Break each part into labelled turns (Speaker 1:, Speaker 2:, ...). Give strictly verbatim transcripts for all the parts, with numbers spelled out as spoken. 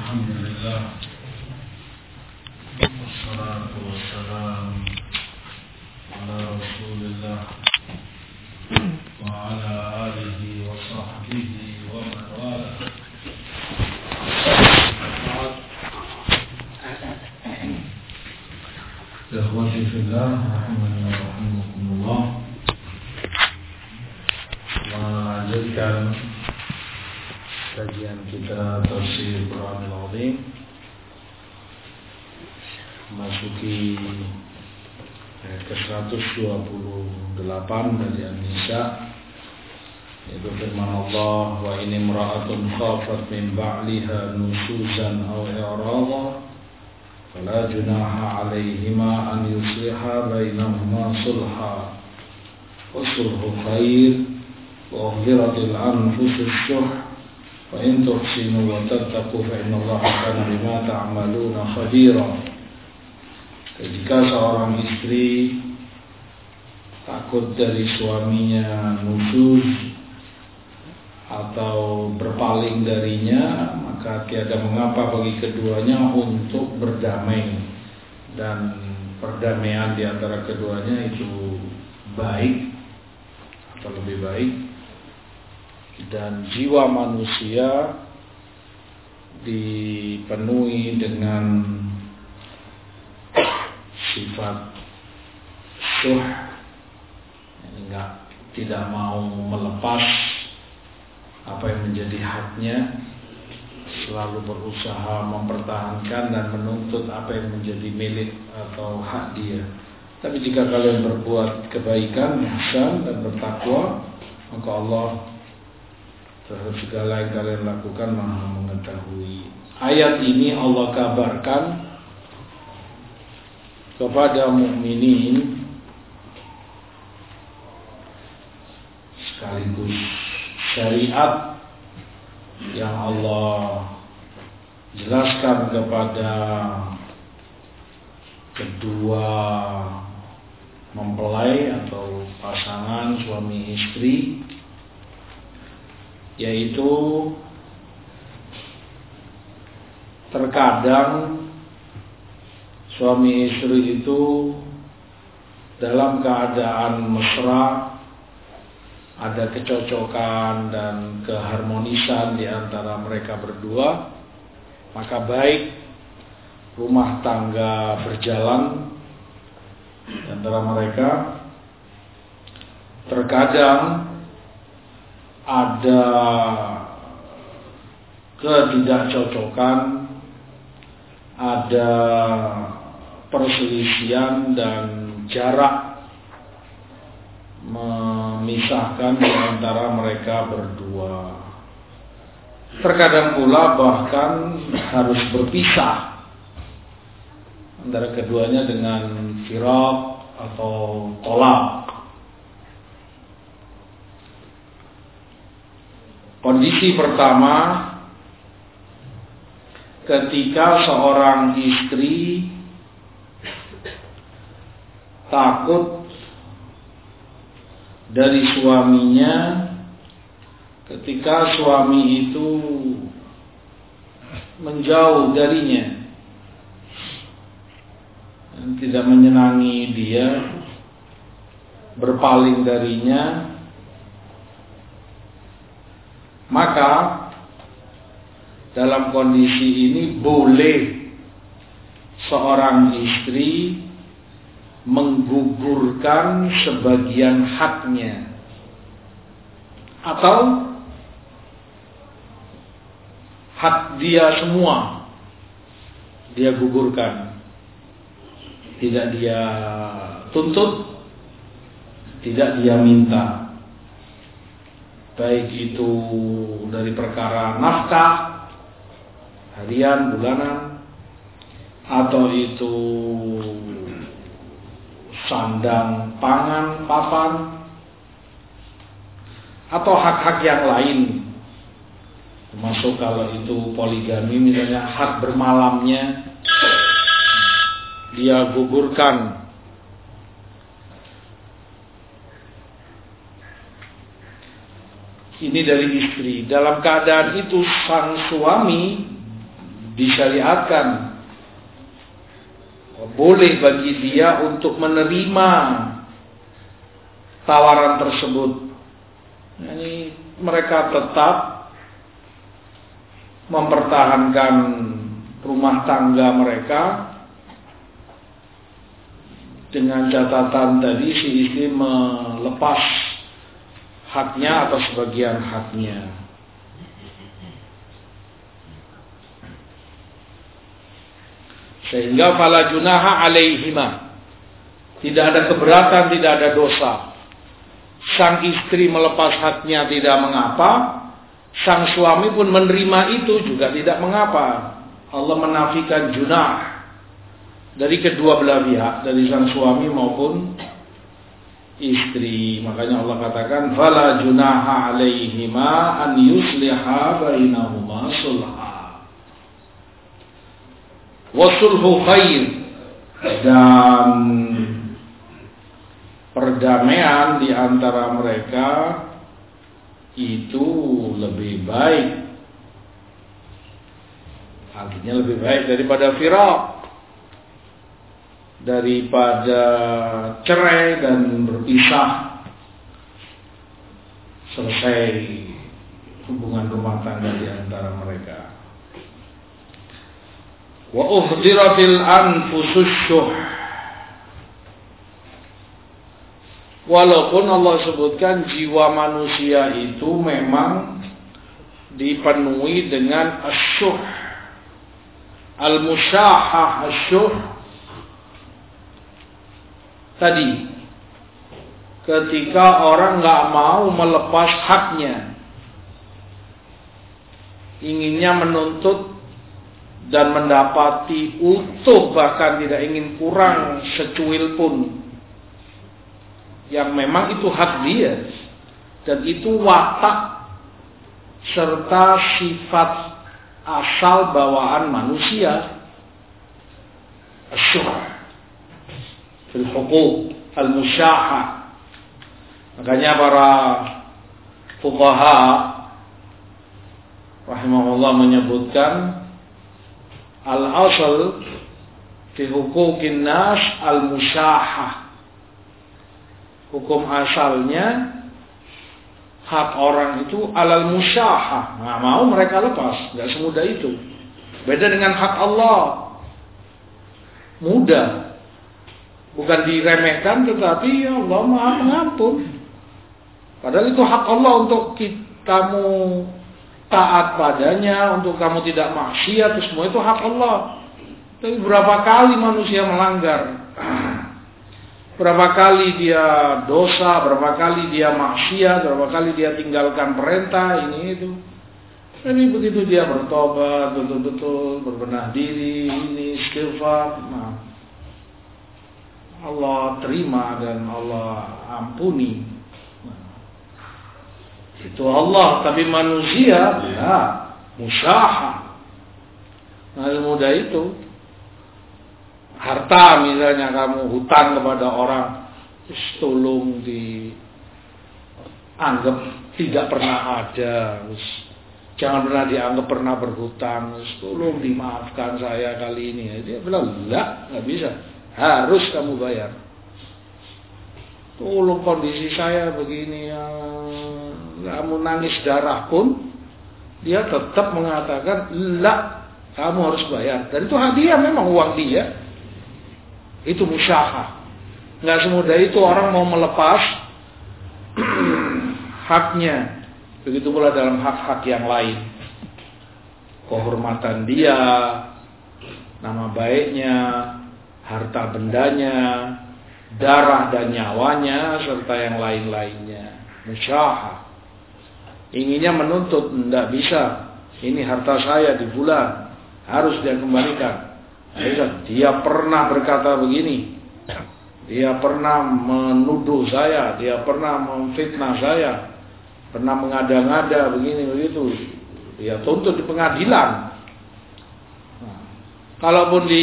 Speaker 1: Alhamdulillah, wassalatu wassalamu ala Rasulillah wa ala alihi wa sahbihi wa man wala. Ikhwati fillah, rahimani wa rahimakumullah. Melanjutkan kajian kita tafsir Quranul Azim, masuki eh, ke seratus dua puluh delapan dari An-Nisa, yaitu firman Allah, wa in imra'atun khafat min ba'liha nusuzan aw i'rada fala junaha 'alaihima an yusliha bainahuma sulha wa sulhu khair wa uhdiratil anfusus syuh wa in tuhsinu wa tattaqu fa innallaha kana bima ta'maluna khabira. Jika seorang istri takut dari suaminya nusuz atau berpaling darinya, maka tiada mengapa bagi keduanya untuk berdamai, dan perdamaian di antara keduanya itu baik atau lebih baik. Dan jiwa manusia dipenuhi dengan sifat syuh, enggak, tidak mau melepas apa yang menjadi haknya, selalu berusaha mempertahankan dan menuntut apa yang menjadi milik atau hak dia. Tapi jika kalian berbuat kebaikan, ihsan dan bertakwa, maka Allah terhadap segala yang kalian lakukan Maha mengetahui. Ayat ini Allah kabarkan kepada mukminin sekaligus syariat yang Allah jelaskan kepada kedua mempelai atau pasangan suami istri, yaitu terkadang suami istri itu dalam keadaan mesra, ada kecocokan dan keharmonisan di antara mereka berdua, maka baik rumah tangga berjalan di antara mereka. Terkadang ada ketidakcocokan, ada perselisihan dan jarak memisahkan di antara mereka berdua. Terkadang pula bahkan harus berpisah antara keduanya dengan firaq atau tolak. Kondisi pertama, ketika seorang istri takut dari suaminya, ketika suami itu menjauh darinya dan tidak menyenangi dia, berpaling darinya, maka dalam kondisi ini boleh seorang istri menggugurkan sebagian haknya atau hak dia semua dia gugurkan. Tidak dia tuntut, tidak dia minta, baik itu dari perkara nafkah harian, bulanan, atau itu sandang, pangan, papan, atau hak-hak yang lain, termasuk kalau itu poligami misalnya, hak bermalamnya dia gugurkan. Ini dari istri. Dalam keadaan itu sang suami disyariatkan, boleh bagi dia untuk menerima tawaran tersebut. Yani mereka tetap mempertahankan rumah tangga mereka dengan catatan tadi si istri melepas haknya atau sebagian haknya. Sehingga fala junaha alaihima, tidak ada keberatan, tidak ada dosa. Sang istri melepas haknya tidak mengapa, sang suami pun menerima itu juga tidak mengapa. Allah menafikan junah dari kedua belah pihak, dari sang suami maupun istri. Makanya Allah katakan fala junaha alaihima an yusliha bainahuma sulha wasulhu khair, dan perdamaian di antara mereka itu lebih baik, artinya lebih baik daripada firak, daripada cerai dan berpisah, selesai hubungan rumah tangga di antara mereka. Wa uhdiratil anfusus syuh, walaupun Allah sebutkan jiwa manusia itu memang dipenuhi dengan asyuh, al-musyahah asyuh tadi, ketika orang nggak mau melepas haknya, inginnya menuntut dan mendapati utuh, bahkan tidak ingin kurang secuil pun, yang memang itu hak dia, dan itu watak serta sifat asal bawaan manusia, asyuh fil huquq al-musyahah. Makanya para fuqaha rahimahullah menyebutkan al-asal fi huquqin nas al-musyahah. Hukum asalnya hak orang itu alal musyahah, nggak mau mereka lepas, nggak semudah itu. Beda dengan hak Allah, mudah, bukan diremehkan, tetapi Allah Maha Pengampun. Padahal itu hak Allah untuk kamu taat padanya, untuk kamu tidak maksiat, itu semua itu hak Allah. Tapi berapa kali manusia melanggar? Berapa kali dia dosa, berapa kali dia maksiat, berapa kali dia tinggalkan perintah ini itu. Tapi begitu dia bertobat, betul-betul berbenah diri, ini istighfar, nah, Allah terima dan Allah ampuni. Nah, itu Allah, tapi manusia ya musyahah. Nah, mudah itu. Harta misalnya kamu hutang kepada orang, terus tolong dianggap tidak pernah ada, terus jangan pernah dianggap pernah berhutang, terus tolong dimaafkan saya kali ini. Dia bilang enggak, nggak bisa, harus kamu bayar. Tolong kondisi saya begini, ya, kamu nangis darah pun dia tetap mengatakan enggak, kamu harus bayar. Dan itu hadiah, memang uang dia. Itu musyahah. Nggak semudah itu orang mau melepas haknya. Begitu pula dalam hak-hak yang lain. Kehormatan dia, nama baiknya, harta bendanya, darah dan nyawanya, serta yang lain-lainnya. Musyahah. Inginnya menuntut, tidak bisa. Ini harta saya di bulan, harus dia kembalikan. Dia pernah berkata begini, dia pernah menuduh saya, dia pernah memfitnah saya, pernah mengada-ngada begini begitu, dia tuntut di pengadilan. Nah, kalaupun di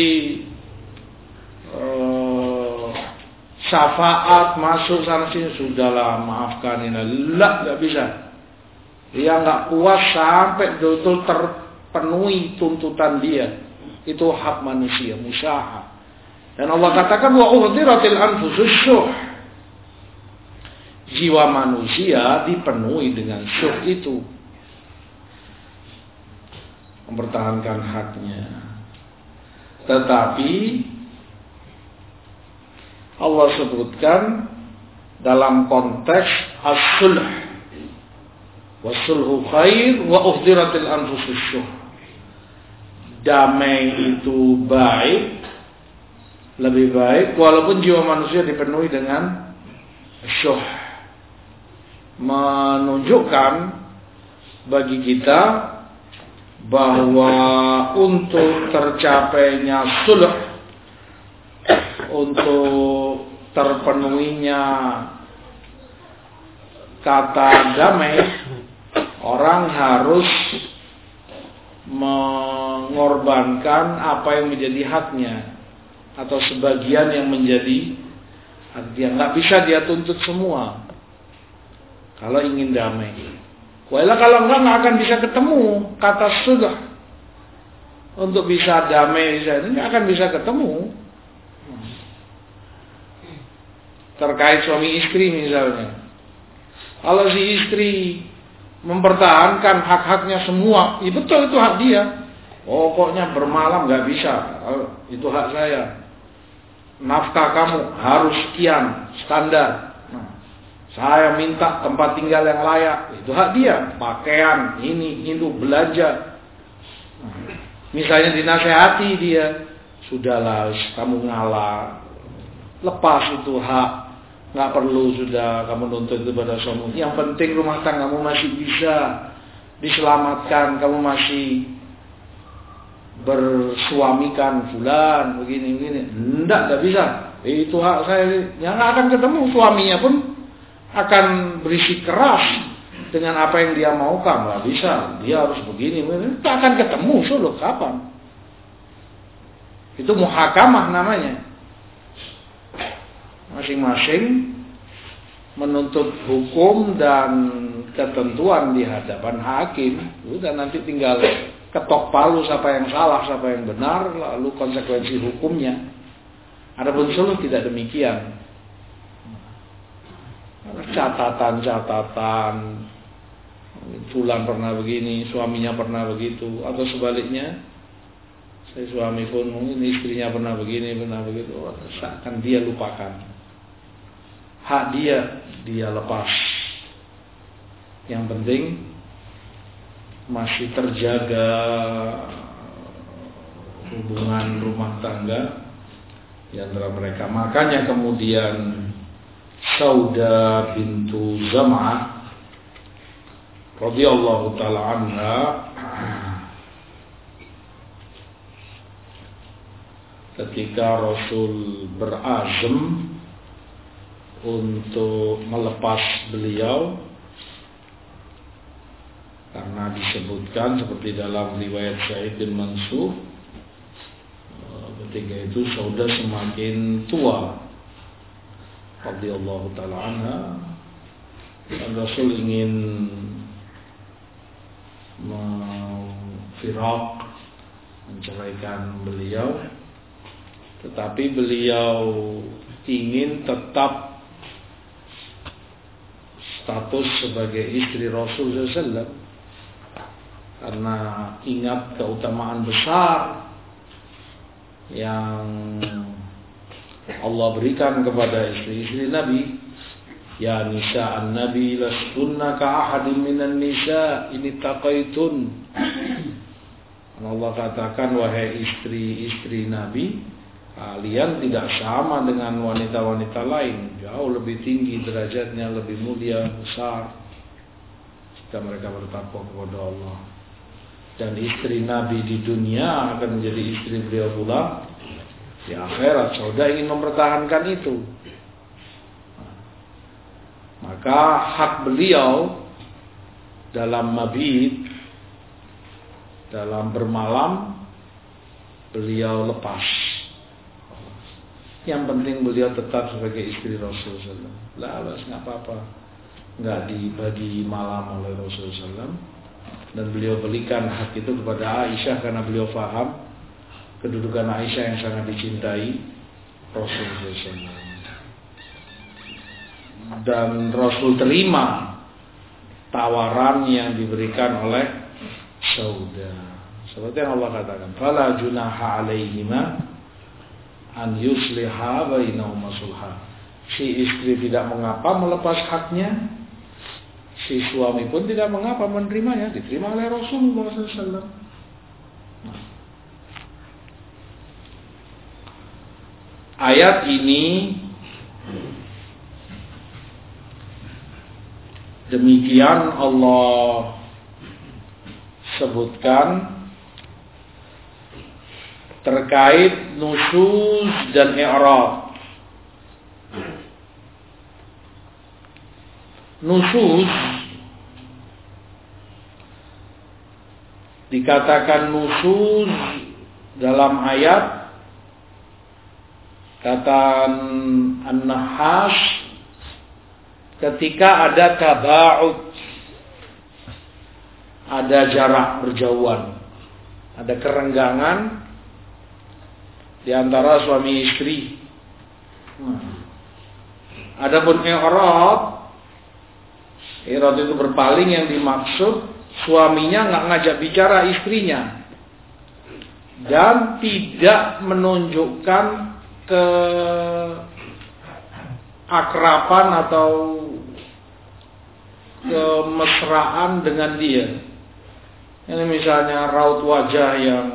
Speaker 1: uh, syafaat masuk sana sini, sudahlah maafkan ini, lah nggak bisa. Dia nggak puas sampai betul-betul ter penuhi tuntutan dia. Itu hak manusia, musyaha. Dan Allah katakan wa uhdiratil anfusus syuh. Jiwa manusia dipenuhi dengan syuh itu. Mempertahankan haknya. Tetapi Allah sebutkan dalam konteks as-sulh. Wasulhu khair wa uhdiratil anfusus syuh. Damai itu baik, lebih baik walaupun jiwa manusia dipenuhi dengan syuh. Menunjukkan bagi kita bahwa untuk tercapainya sulh, untuk terpenuhinya kata damai, orang harus mengorbankan apa yang menjadi haknya atau sebagian yang menjadi hak dia. Nggak bisa dia tuntut semua kalau ingin damai. Walau kalau enggak nggak akan bisa ketemu kata sulh. Untuk bisa damai bisa nggak akan bisa ketemu. Terkait suami istri misalnya, kalau si istri mempertahankan hak-haknya semua, ya betul itu hak dia. Pokoknya bermalam nggak bisa, itu hak saya. Nafkah kamu harus sekian standar. Nah, saya minta tempat tinggal yang layak, itu hak dia. Pakaian ini itu belanja. Nah, misalnya dinasehati dia, sudahlah kamu ngalah, lepas itu hak. Nggak perlu sudah kamu nuntut kepada suami. Yang penting rumah tanggamu masih bisa diselamatkan. Kamu masih bersuamikan fulan begini-begini. Enggak, enggak bisa. Itu hak saya. Yang nggak akan ketemu. Suaminya pun akan berisi keras dengan apa yang dia maukan. Nggak bisa. Dia harus begini. Itu akan ketemu. Suluh kapan? Itu muhakamah namanya. Masing-masing menuntut hukum dan ketentuan di hadapan hakim. Udah nanti tinggal ketok palu siapa yang salah, siapa yang benar, lalu konsekuensi hukumnya. Adapun sulh tidak demikian. Catatan-catatan, fulan pernah begini, suaminya pernah begitu, atau sebaliknya, saya suami pun mungkin istrinya pernah begini, pernah begitu, akan dia lupakan. Hak dia, dia lepas. Yang penting masih terjaga hubungan rumah tangga di antara mereka. Makanya kemudian Sauda bintu Zam'ah radhiyallahu taala anha ketika Rasul berazam untuk melepas beliau, karena disebutkan seperti dalam riwayat Sa'id bin Mansur, ketika itu Sauda semakin tua radhiyallahu taala anha, dan Rasul ingin memfirak, menceraikan beliau, tetapi beliau ingin tetap status sebagai istri Rasul sallallahu alaihi wasallam, karena ingat keutamaan besar yang Allah berikan kepada istri-istri Nabi. Ya nisa'an Nabi lastunna ka'ahadin minan nisa' ini taqaitun. Allah katakan, wahai istri-istri Nabi, kalian tidak sama dengan wanita-wanita lain. Jauh lebih tinggi derajatnya, lebih mulia, besar jika mereka bertakwa kepada Allah. Dan istri Nabi di dunia akan menjadi istri beliau pula di akhirat. Sauda ingin mempertahankan itu. Maka hak beliau dalam mabit, dalam bermalam, beliau lepas. Yang penting beliau tetap sebagai istri Rasul sallallahu alaihi wasallam. Lah, nggak apa-apa, nggak dibagi malam oleh Rasul sallallahu alaihi wasallam. dan beliau berikan hak itu kepada Aisyah karena beliau faham kedudukan Aisyah yang sangat dicintai Rasulullah shallallahu alaihi wasallam. Dan Rasul terima tawaran yang diberikan oleh Saudah. Seperti yang Allah katakan, fala junaha alaihima an yusliha bainahuma sulha. Si istri tidak mengapa melepas haknya, si suami pun tidak mengapa menerimanya, diterima oleh Rasulullah shallallahu alaihi wasallam. Nah. Ayat ini demikian Allah sebutkan terkait nusyuz dan i'rad. Nusyuz dikatakan nusyuz dalam ayat kata An-Nahas ketika ada taba'ud, ada jarak berjauhan, ada kerenggangan di antara suami istri. Nah. Adapun i'rad, i'rad itu berpaling, yang dimaksud suaminya nggak ngajak bicara istrinya dan tidak menunjukkan ke akraban atau kemesraan dengan dia. Ini misalnya raut wajah yang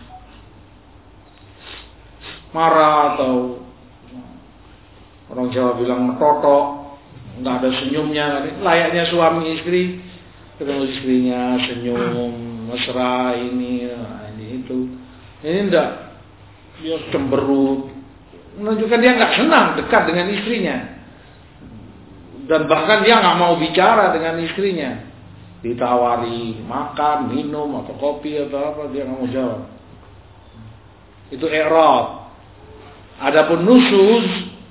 Speaker 1: marah atau orang Jawa bilang metotok, nggak ada senyumnya, layaknya suami istri ketemu istrinya senyum mesra ini, nah, ini itu. Ini enggak, dia cemberut, menunjukkan dia nggak senang dekat dengan istrinya, dan bahkan dia nggak mau bicara dengan istrinya. Ditawari makan, minum atau kopi atau apa, dia nggak mau jawab. Itu i'rad. Adapun nusyuz,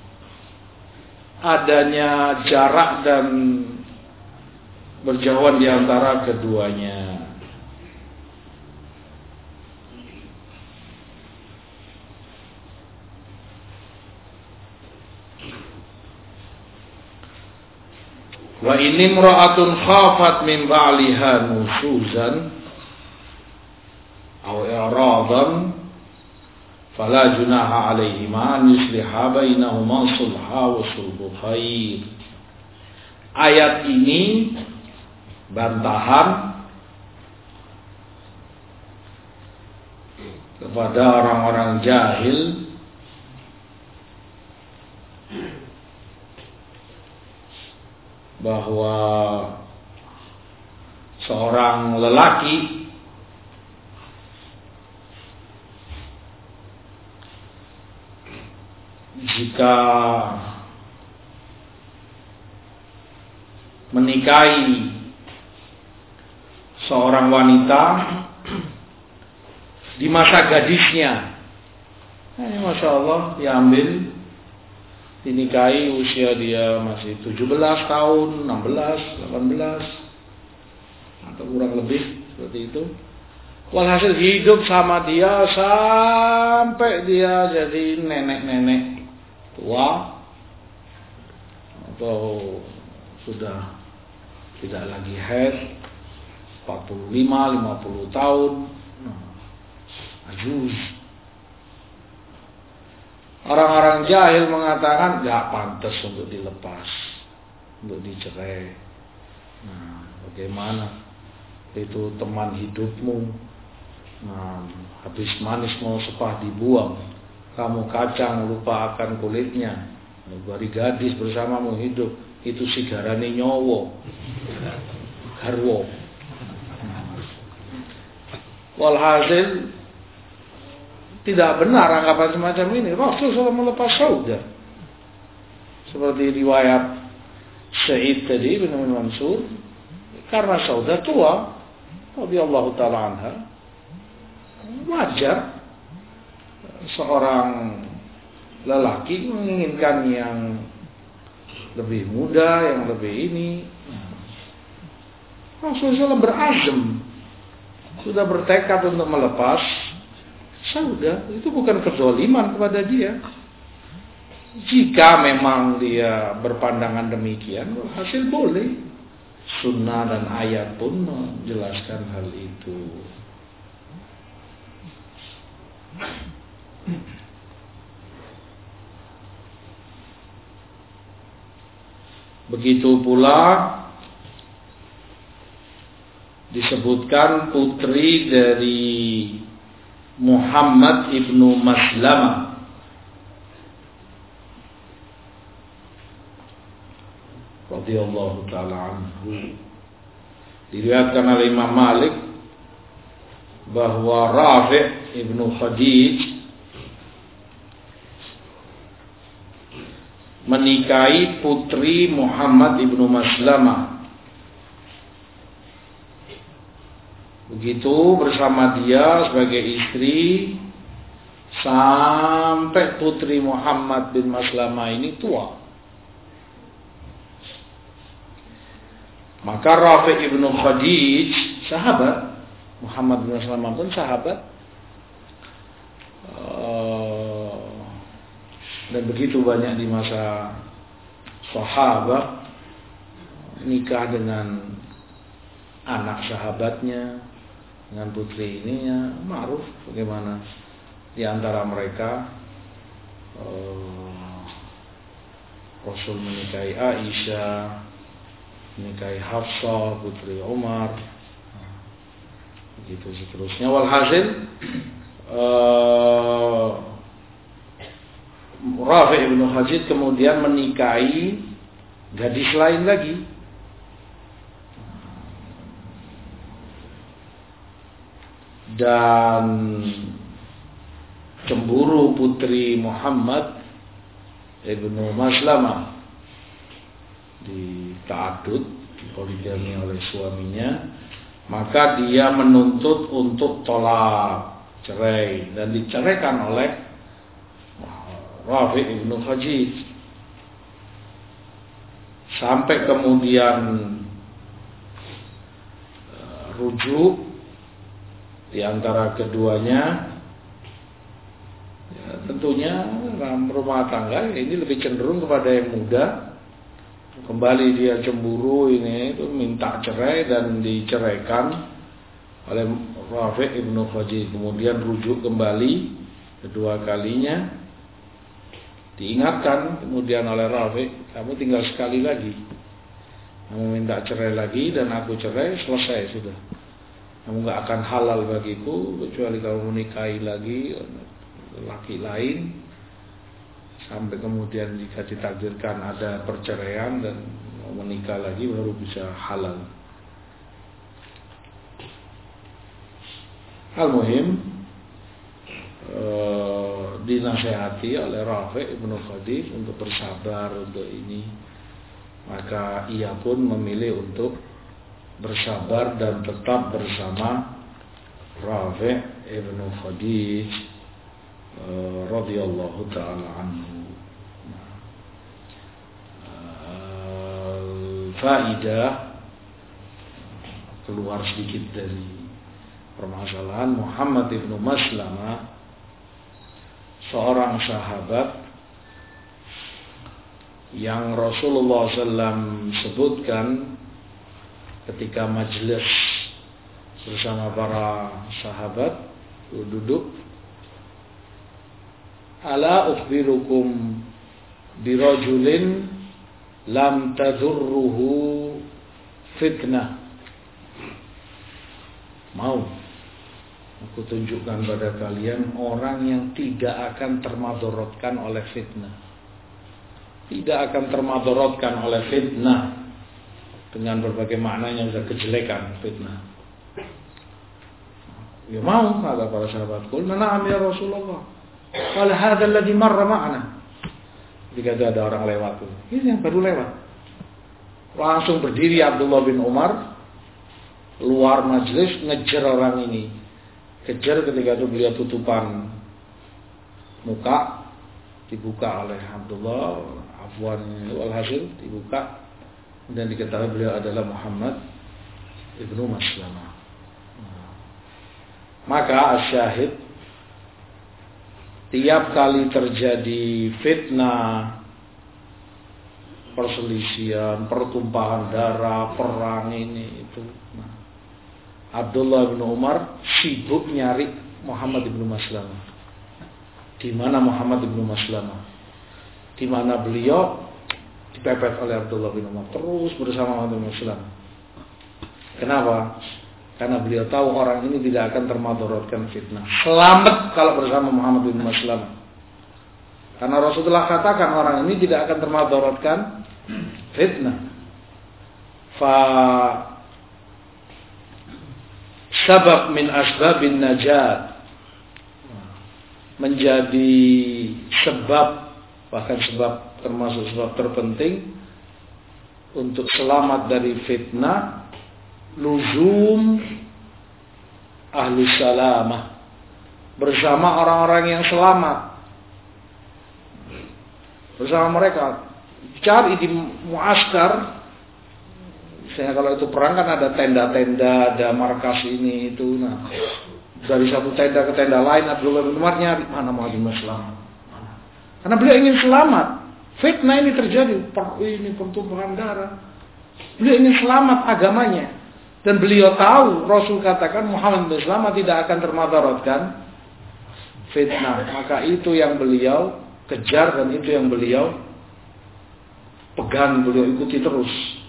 Speaker 1: adanya jarak dan berjauhan di antara keduanya. Wa in imra'atun khafat min ba'liha nusyuzan aw i'radan fala junaha alaihima an yusliha bainahuma sulha wa sulhu khair. Ayat ini bantahan kepada orang-orang jahil bahwa seorang lelaki jika menikahi seorang wanita di masa gadisnya, ini masya Allah diambil, dinikahi usia dia masih tujuh belas tahun, enam belas, delapan belas atau kurang lebih seperti itu. Walhasil hidup sama dia sampai dia jadi nenek-nenek tua atau sudah tidak lagi haid, empat puluh lima, lima puluh tahun, nah, ajuz. Orang-orang jahil mengatakan gak pantas untuk dilepas, untuk dicerai. Nah, bagaimana? Itu teman hidupmu. Nah, habis manis mau sepah dibuang. Kamu kacang lupa akan kulitnya. Bari gadis bersamamu hidup, itu sigarane nyowo, garwo. Walhasil tidak benar anggapan semacam ini. Rasul sudah melepas Saudah. Seperti riwayat Sa'id tadi bin Mansur, karena Saudah tua, radhiyallahu ta'ala anha, wajar seorang lelaki menginginkan yang lebih muda, yang lebih ini. Rasulullah berazam sudah bertekad untuk melepas, sudah, itu bukan kezaliman kepada dia. Jika memang dia berpandangan demikian, hasil boleh. Sunnah dan ayat pun menjelaskan hal itu. Begitu pula disebutkan putri dari Muhammad ibnu Maslamah radhiyallahu taala anhu, diriwayatkan oleh Imam Malik bahwa Rafi' ibnu Khadij menikahi putri Muhammad ibnu Maslamah. Begitu bersama dia sebagai istri sampai putri Muhammad bin Maslamah ini tua. Maka Rafi' ibnu Khadij, sahabat, Muhammad bin Maslamah pun sahabat, dan begitu banyak di masa sahabat nikah dengan anak sahabatnya, dengan putri ini ya ma'ruf bagaimana di antara mereka uh, Rasul menikahi Aisyah, menikahi Hafsah putri Umar, begitu seterusnya. Walhasil uh, Rafi' ibnu Khadij kemudian menikahi gadis lain lagi. Dan cemburu putri Muhammad ibnu Maslamah dita'adud, dipoligami oleh suaminya, maka dia menuntut untuk tolak, cerai, dan diceraikan oleh Rafi' ibnu Khadij. Sampai kemudian uh, rujuk di antara keduanya, ya, tentunya dalam rumah tangga ini lebih cenderung kepada yang muda. Kembali dia cemburu ini itu minta cerai dan diceraikan oleh Rafi' ibnu Khadij. Kemudian rujuk kembali kedua kalinya, diingatkan kemudian oleh Rafi', kamu tinggal sekali lagi, kamu minta cerai lagi dan aku cerai, selesai sudah. Kamu gak akan halal bagiku kecuali kamu menikahi lagi laki lain, sampai kemudian jika ditakdirkan ada perceraian dan mau menikah lagi baru bisa halal. Al-muhim eh, dinasehati oleh Rafi' ibnu Khadij untuk bersabar untuk ini, maka ia pun memilih untuk bersabar dan tetap bersama Rafi' ibnu Khadij uh, radhiyallahu taala anhu. Uh, Faidah keluar sedikit dari permasalahan. Muhammad ibnu Maslamah seorang sahabat yang Rasulullah shallallahu alaihi wasallam sebutkan ketika majelis bersama para sahabat duduk, ala ukhbirukum birajulin lam tadurruhu fitnah, mau aku tunjukkan pada kalian orang yang tidak akan termadorotkan oleh fitnah, tidak akan termadorotkan oleh fitnah dengan berbagai maknanya, sudah kejelekan fitnah. Ya mau, kata para sahabat, qulna na'am ya Rasulullah, qala hadha alladhi marra ma'ana. Jika ada orang lewat, ini yang baru lewat, langsung berdiri Abdullah bin Umar luar majlis ngejar orang ini. Kejar ketika itu beliau tutupan muka, dibuka oleh Abdullah, afwan walhasil dibuka. Dan diketahui beliau adalah Muhammad ibnu Maslamah. Maka asyahid, tiap kali terjadi fitnah, perselisihan, pertumpahan darah, perang ini itu, nah, Abdullah bin Umar sibuk nyari Muhammad bin Maslamah. Di mana Muhammad bin Maslamah? Di mana beliau dipepet oleh Abdullah bin Umar, terus bersama Muhammad bin Maslamah. Kenapa? Karena beliau tahu orang ini tidak akan termadaratkan fitnah. Selamat kalau bersama Muhammad bin Maslamah. Karena Rasulullah katakan orang ini tidak akan termadaratkan fitnah. Fa sabab min asbabin najat, menjadi sebab, bahkan sebab termasuk sebab terpenting untuk selamat dari fitnah, luzum ahli salamah, bersama orang-orang yang selamat, bersama mereka. Cari di muaskar, misalnya kalau itu perang kan ada tenda-tenda, ada markas ini itu. Nah, dari satu tenda ke tenda lain, Abdullah bin Umar nyari mana Muhammad bin Maslamah, karena beliau ingin selamat. Fitnah ini terjadi, per, ini pertumpahan darah. Beliau ingin selamat agamanya. Dan beliau tahu, Rasul katakan Muhammad bin Maslamah tidak akan termadaratkan fitnah. Maka itu yang beliau kejar dan itu yang beliau pegang, beliau ikuti terus.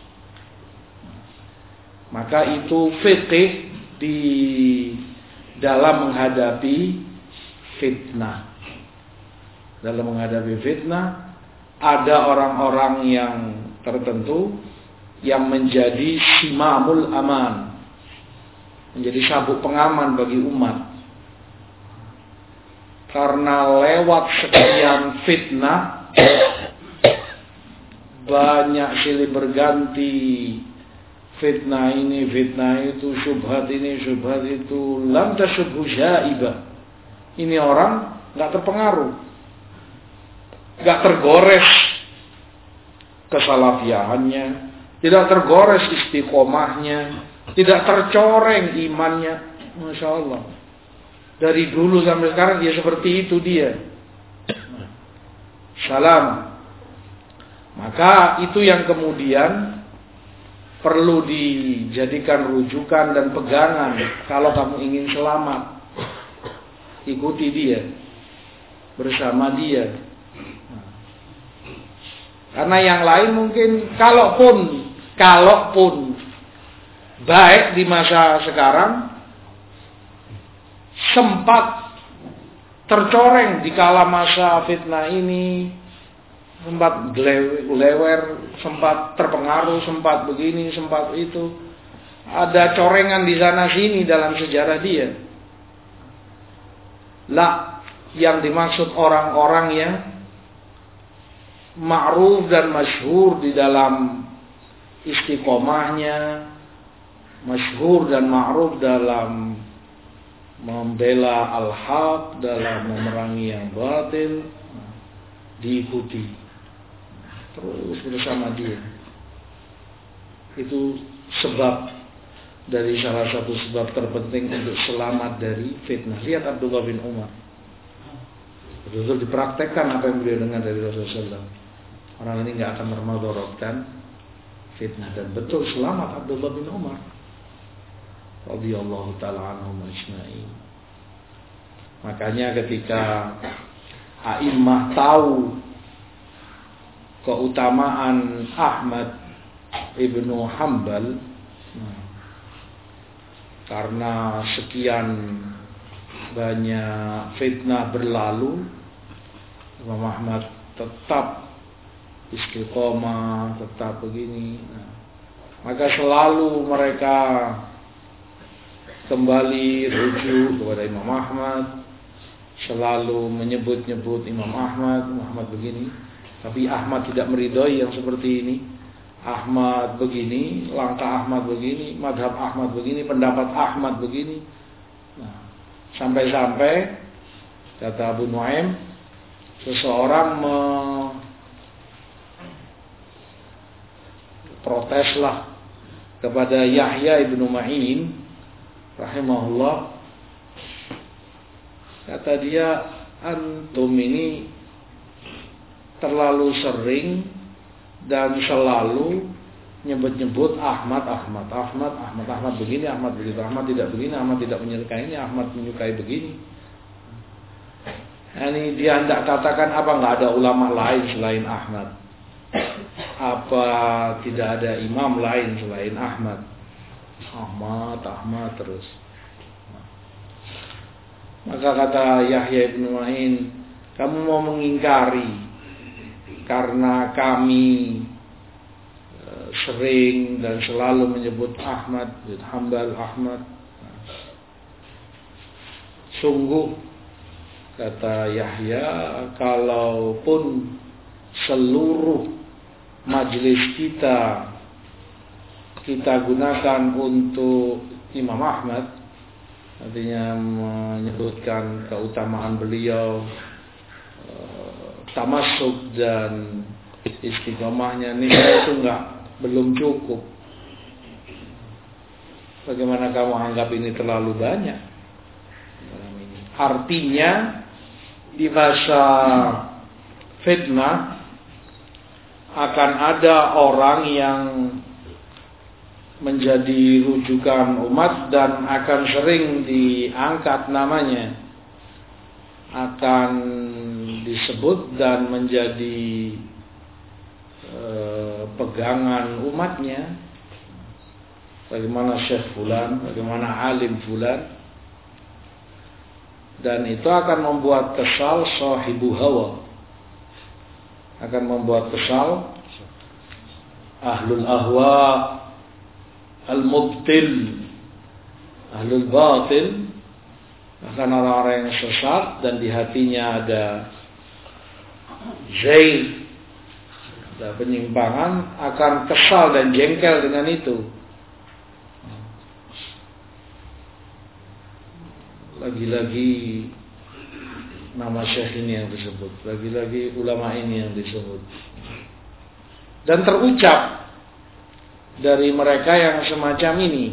Speaker 1: Maka itu fiqih di dalam menghadapi fitnah. Dalam menghadapi fitnah, ada orang-orang yang tertentu yang menjadi simamul aman, menjadi sabuk pengaman bagi umat. Karena lewat sekian fitnah, banyak silih berganti, fitnah ini, fitnah itu, syubhat ini, syubhat itu, lam tasyubhu jaibah. Ini orang gak terpengaruh, gak tergores kesalafiahannya, tidak tergores istiqomahnya, tidak tercoreng imannya. Masya Allah, dari dulu sampai sekarang dia seperti itu dia. Salam. Maka itu yang kemudian perlu dijadikan rujukan dan pegangan. Kalau kamu ingin selamat, ikuti dia, bersama dia. Karena yang lain mungkin kalaupun Kalaupun baik di masa sekarang, sempat tercoreng di kala masa fitnah ini, sempat lewer, sempat terpengaruh, sempat begini, sempat itu. Ada corengan di sana sini dalam sejarah dia. Lah, yang dimaksud orang-orang yang ma'ruf dan masyhur di dalam istiqomahnya, masyhur dan ma'ruf dalam membela al-haq, dalam memerangi yang batil, diikuti terus bersama dia. Itu sebab dari salah satu sebab terpenting untuk selamat dari fitnah. Lihat Abdullah bin Umar, betul-betul dipraktekkan apa yang beliau dengar dari Rasulullah shallallahu alaihi wasallam. Orang ini nggak akan termadaratkan fitnah, dan betul selamat Abdullah bin Umar radhiyallahu taala anhum ajma'in. Makanya ketika a'immah tahu keutamaan Ahmad ibnu Hanbal, nah, karena sekian banyak fitnah berlalu, Imam Ahmad tetap istiqomah, tetap begini. Nah, maka selalu mereka kembali rujuk kepada Imam Ahmad, selalu menyebut-nyebut Imam Ahmad, Muhammad begini. Tapi Ahmad tidak meridhoi yang seperti ini. Ahmad begini, langkah Ahmad begini, madhab Ahmad begini, pendapat Ahmad begini. Nah, sampai-sampai kata Abu Nuaim, seseorang me proteslah kepada Yahya ibnu Ma'in rahimahullah Kata dia, antum ini terlalu sering dan selalu nyebut-nyebut Ahmad, Ahmad, Ahmad, Ahmad, Ahmad begini, Ahmad begitu, Ahmad tidak begini, Ahmad tidak menyukai ini, Ahmad menyukai begini. Ini dia hendak katakan apa nggak ada ulama lain selain Ahmad? Apa tidak ada imam lain selain Ahmad? Ahmad, Ahmad terus. Maka kata Yahya ibn Ma'in, kamu mau mengingkari karena kami sering dan selalu menyebut Ahmad bin Hanbal, Ahmad. Sungguh, kata Yahya, kalaupun seluruh majelis kita kita gunakan untuk Imam Ahmad, artinya menyebutkan keutamaan beliau, tamasuk dan istiqomahnya, ini itu enggak, belum cukup. Bagaimana kamu anggap ini terlalu banyak? Artinya di masa fitnah akan ada orang yang menjadi rujukan umat dan akan sering diangkat namanya, akan disebut dan menjadi e, pegangan umatnya. Bagaimana Syekh Fulan, bagaimana alim Fulan. Dan itu akan membuat kesal sahibu hawa, akan membuat kesal ahlul ahwa, al-mubtil, ahlul batil, akan orang-orang yang sesat dan di hatinya ada zair, ada penyimpangan, akan kesal dan jengkel dengan itu. Lagi-lagi nama syekh ini yang disebut, lagi-lagi ulama ini yang disebut, dan terucap dari mereka yang semacam ini.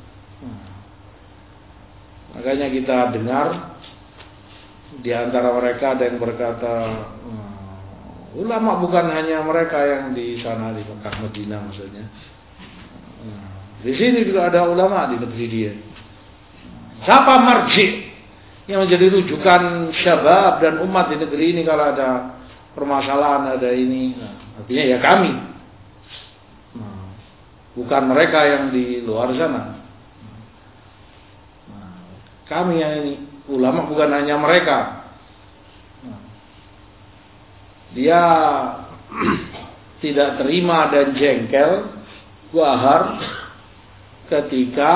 Speaker 1: Makanya kita dengar di antara mereka ada yang berkata, ulama bukan hanya mereka yang di sana di Mekah Madinah maksudnya. Di sini juga ada ulama di negeri dia. Siapa marji yang menjadi rujukan syabab dan umat di negeri ini kalau ada permasalahan, ada ini? Nah, artinya ya kami. Nah, bukan mereka yang di luar sana. Nah, kami yang ini, ulama bukan hanya mereka. Nah, dia tidak terima dan jengkel, wahar ketika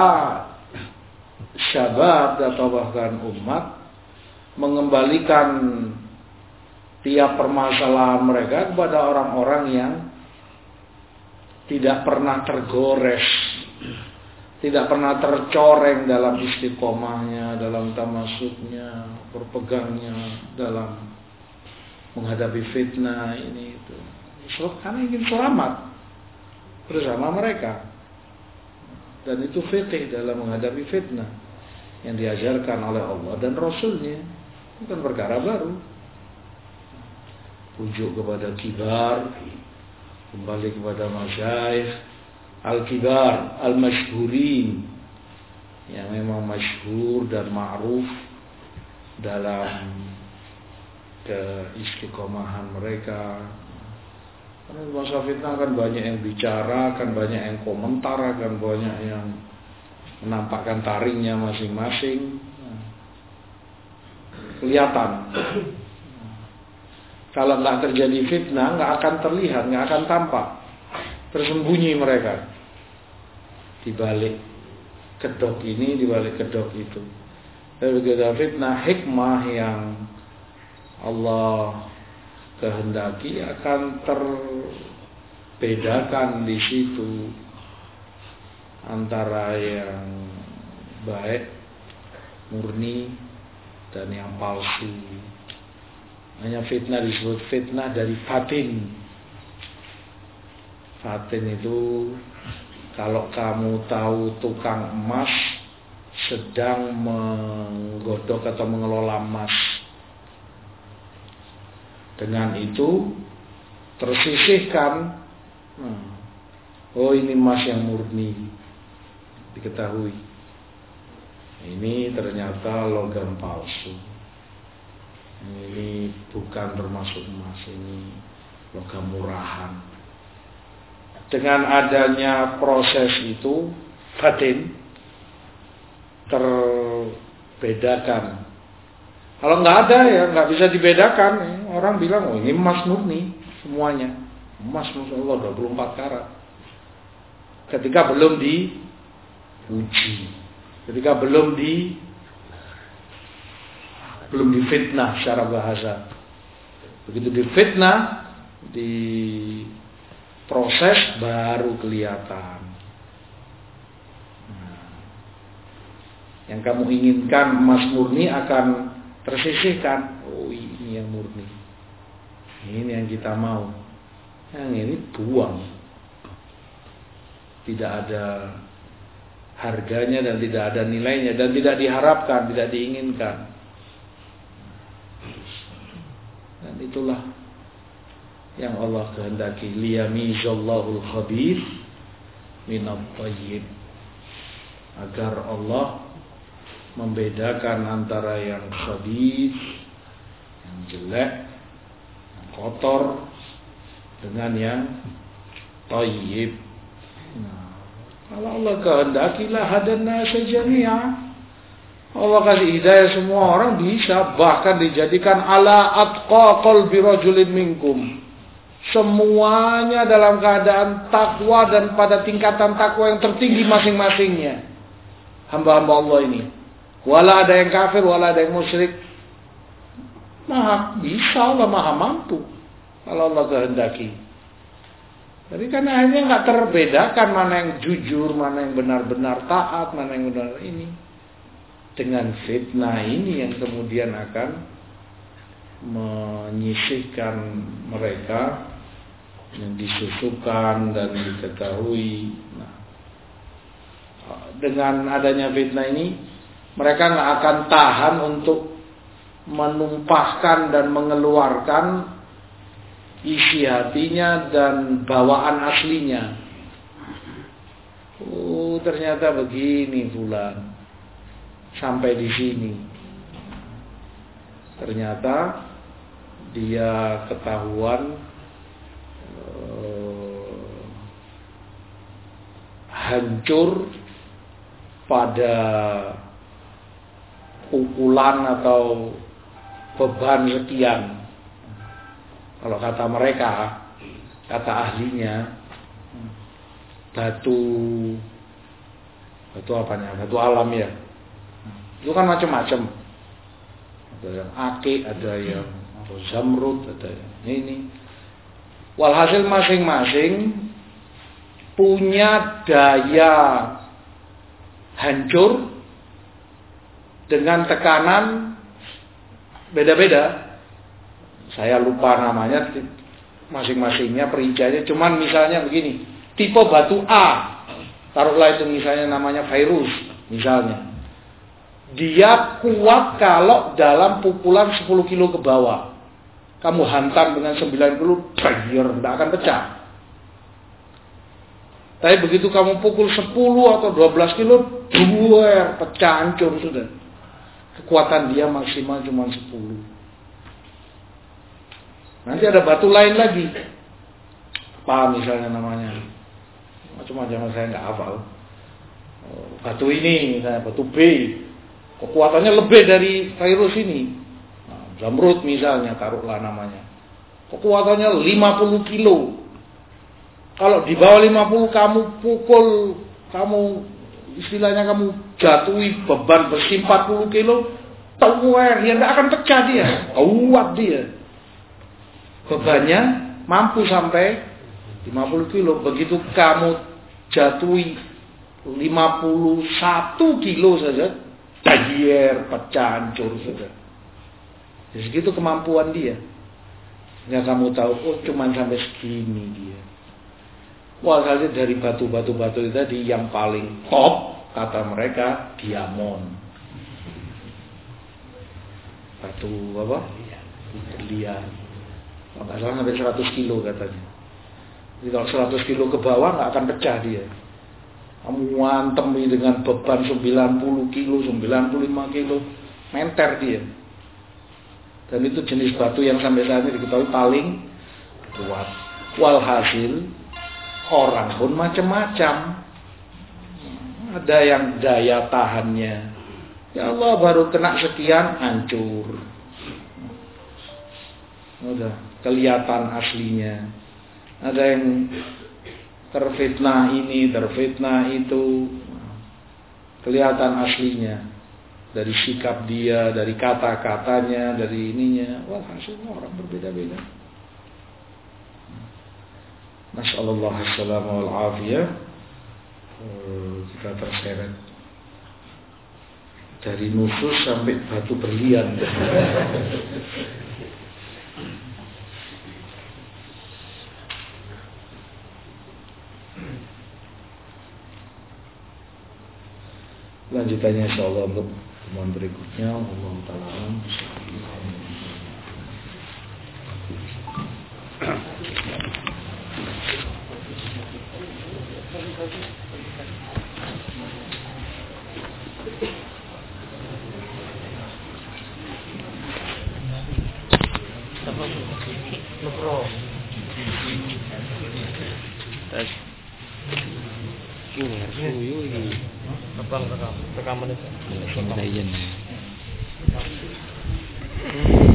Speaker 1: syabab atau bahkan umat mengembalikan tiap permasalahan mereka kepada orang-orang yang tidak pernah tergores, tidak pernah tercoreng dalam istiqomahnya, dalam tamasuknya, berpegangnya dalam menghadapi fitnah ini itu. Karena ingin selamat bersama mereka. Dan itu fikih dalam menghadapi fitnah yang diajarkan oleh Allah dan Rasulnya. Bukan perkara baru. Rujuk kepada kibar, kembali kepada masyayikh al-kibar, al-masyhurin, yang memang masyhur dan ma'ruf dalam keistiqomahan mereka. Karena masa fitnah kan banyak yang bicara, kan banyak yang komentar, kan banyak yang menampakkan taringnya masing-masing. Kelihatan. Kalau nggak terjadi fitnah, nggak akan terlihat, nggak akan tampak. Tersembunyi mereka di balik kedok ini, di balik kedok itu. Tapi begitu fitnah, hikmah yang Allah kehendaki akan terbedakan di situ antara yang baik, murni, dan yang palsu. Hanya fitnah disebut fitnah dari fatin. Fatin itu kalau kamu tahu tukang emas sedang menggodok atau mengelola emas. Dengan itu tersisihkan, oh ini emas yang murni, diketahui. Ini ternyata logam palsu. Ini bukan termasuk emas, ini logam murahan. Dengan adanya proses itu, batin terbedakan. Kalau nggak ada ya nggak bisa dibedakan. Orang bilang, oh ini emas murni semuanya, emas Masya Allah dua puluh empat karat. Ketika belum diuji, ketika belum di belum difitnah secara bahasa. Begitu difitnah, diproses baru kelihatan. Nah, yang kamu inginkan emas murni akan tersisihkan. Oh ini yang murni, ini yang kita mau. Yang ini buang, tidak ada harganya dan tidak ada nilainya dan tidak diharapkan, tidak diinginkan. Dan itulah yang Allah kehendaki, liyamizallahul khabith minat thayyib, agar Allah membedakan antara yang khabith, yang jelek, yang kotor, dengan yang thayyib. Nah, kalau Allah kehendaki la hadanna sajami'a, Allah kasih hidayah semua orang bisa, bahkan dijadikan ala atqa qalbi rajulin minkum. Semuanya dalam keadaan takwa dan pada tingkatan takwa yang tertinggi masing-masingnya. Hamba-hamba Allah ini. Wala ada yang kafir, wala ada yang musyrik. Maha bisa, Allah maha mampu. Kalau Allah kehendaki. Jadi karena hanya nggak terbedakan mana yang jujur, mana yang benar-benar taat, mana yang benar ini. Dengan fitnah ini yang kemudian akan menyisihkan mereka, yang disusupkan dan diketahui. Nah, dengan adanya fitnah ini, mereka nggak akan tahan untuk menumpahkan dan mengeluarkan isi hatinya dan bawaan aslinya. Oh ternyata begini fulan. Sampai di sini, ternyata dia ketahuan eh, hancur pada pukulan atau beban sekian. Kalau kata mereka, kata ahlinya, batu batu apanya? Batu alam ya. Itu kan macam-macam. Ada yang akik, ada yang zamrud, ada yang ini. Walhasil masing-masing punya daya hancur dengan tekanan beda-beda. Saya lupa namanya masing-masingnya, perinciannya. Cuman misalnya begini, tipe batu A, taruhlah itu misalnya namanya virus, misalnya. Dia kuat kalau dalam pukulan sepuluh kilo ke bawah. Kamu hantam dengan sembilan puluh, tidak akan pecah. Tapi begitu kamu pukul sepuluh atau dua belas kilo, duer, pecah, hancur sudah. Kekuatan dia maksimal cuma sepuluh. Nanti ada batu lain lagi. Apa misalnya namanya? Macam-macam saya nggak hafal. Batu ini, misalnya batu B. Kekuatannya lebih dari virus ini. Nah, zamrud misalnya, taruhlah namanya. Kekuatannya lima puluh kilo. Kalau di bawah lima puluh kamu pukul, kamu istilahnya kamu jatuhi beban bersih empat puluh kilo, tuwer, dia tidak akan pecah dia. Kuat dia. Bebannya mampu sampai lima puluh kilo. Begitu kamu jatuhi lima puluh satu kilo saja, tagier, pecah, hancur sudah. Jadi segitu kemampuan dia. Nggak kamu tahu, oh cuman sampai segini dia. Wah, kali dari batu-batu-batu itu tadi yang paling top, kata mereka diamond. Batu apa? Berlian. Kalau nggak salah sampai seratus kilo katanya. Jadi kalau seratus kilo ke bawah nggak akan pecah dia. Kamu antemi dengan beban sembilan puluh kilo, sembilan puluh lima kilo, menter dia. Dan itu jenis batu yang sampai saat ini diketahui paling kuat. Walhasil orang pun macam-macam. Ada yang daya tahannya, ya Allah baru kena sekian hancur. Udah kelihatan aslinya. Ada yang terfitnah ini, terfitnah itu, kelihatan aslinya dari sikap dia, dari kata-katanya, dari ininya. Wah, hasilnya orang berbeda-beda. Nasallallahu alaihi wal afiyah. Kita terseret dari nusus sampai batu berlian. Lanjutannya insyaallah untuk pertemuan berikutnya. Allah taala alam.
Speaker 2: Tes. Ini harus ini. Apa rekam rekaman itu? Rekaman.